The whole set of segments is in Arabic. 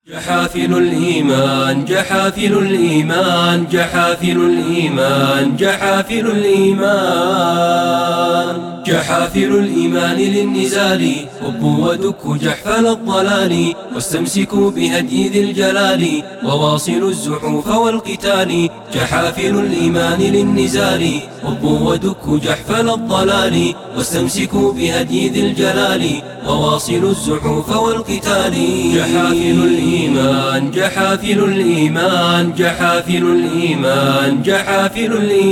جحافل الإيمان جحافل الإيمان جحافل الإيمان جحافل الإيمان جحافل الإيمان للنزال هبوا ودكوا جحفل الضلال واستمسكوا بهدي ذي الجلال وواصلوا الزحوف والقتال. جحافل الإيمان للنزال هبوا ودكوا جحفل الضلال واستمسكوا بهدي ذي الجلال وواصلوا الزحوف والقتال. جحافل الإيمان جحافل الإيمان جحافل الإيمان جحافل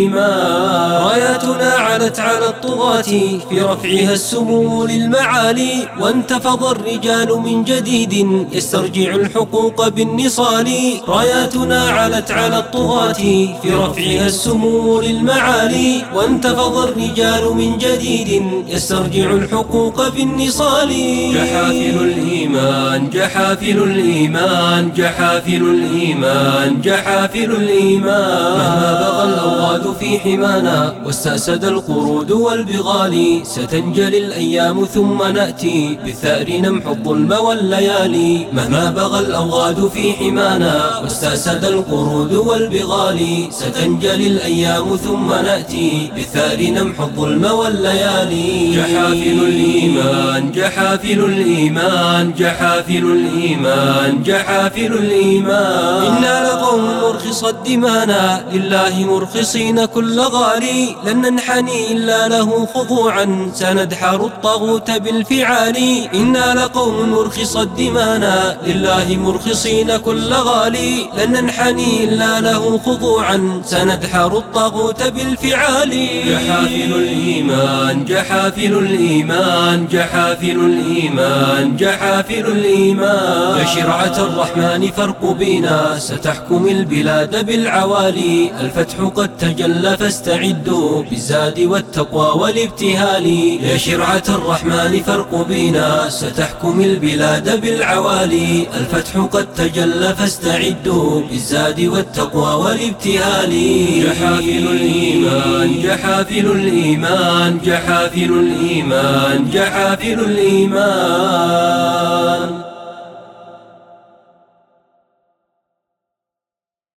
الإيمان راياتنا علت على الطغاة في رفعها السمو للمعالي وانتفض الرجال من جديد يسترجع الحقوق بالنصال. راياتنا علت على الطغاة في رفعها السمو للمعالي وانتفض الرجال من جديد يسترجع الحقوق بالنصال. جحافل الإيمان جحافل الإيمان جحافل الإيمان جحافل الإيمان مهما بغى الأوغاد في حمانا واستأسد القرود والبغال ستنجلي الأيام ثم نأتي بالثأر نمحو الظلم والليالي. مهما بغى الأوغاد في حمانا واستأسد القرود والبغال ستنجلي الأيام ثم نأتي بالثأر نمحو الظلم والليالي. جحافل الإيمان جحافل الإيمان جحافل الإيمان جحافل الإيمان إنا لقوم مرخصت دمانا لله مرخصين كل غالي لن ننحني إلا له خضوعا سندحر الطاغوت بالفعال. إنا لقوم مرخصت دمانا لله مرخصين كل غالي لن ننحني إلا له خضوعا سندحر الطاغوت بالفعال. جحافل الإيمان جحافل الإيمان جحافل الإيمان جحافل الإيمان يا شرعة الرحمن فارق بنا ستحكم البلاد بالعوالي. الفتح قد تجلى فاستعدوا بالزاد والتقوى والابتهال. يا شرعة الرحمن فارق بنا ستحكم البلاد بالعوالي. الفتح قد تجلى فاستعدوا بالزاد والتقوى والابتهال. جحافل الإيمان جحافل الإيمان جحافل الإيمان جحافل الإيمان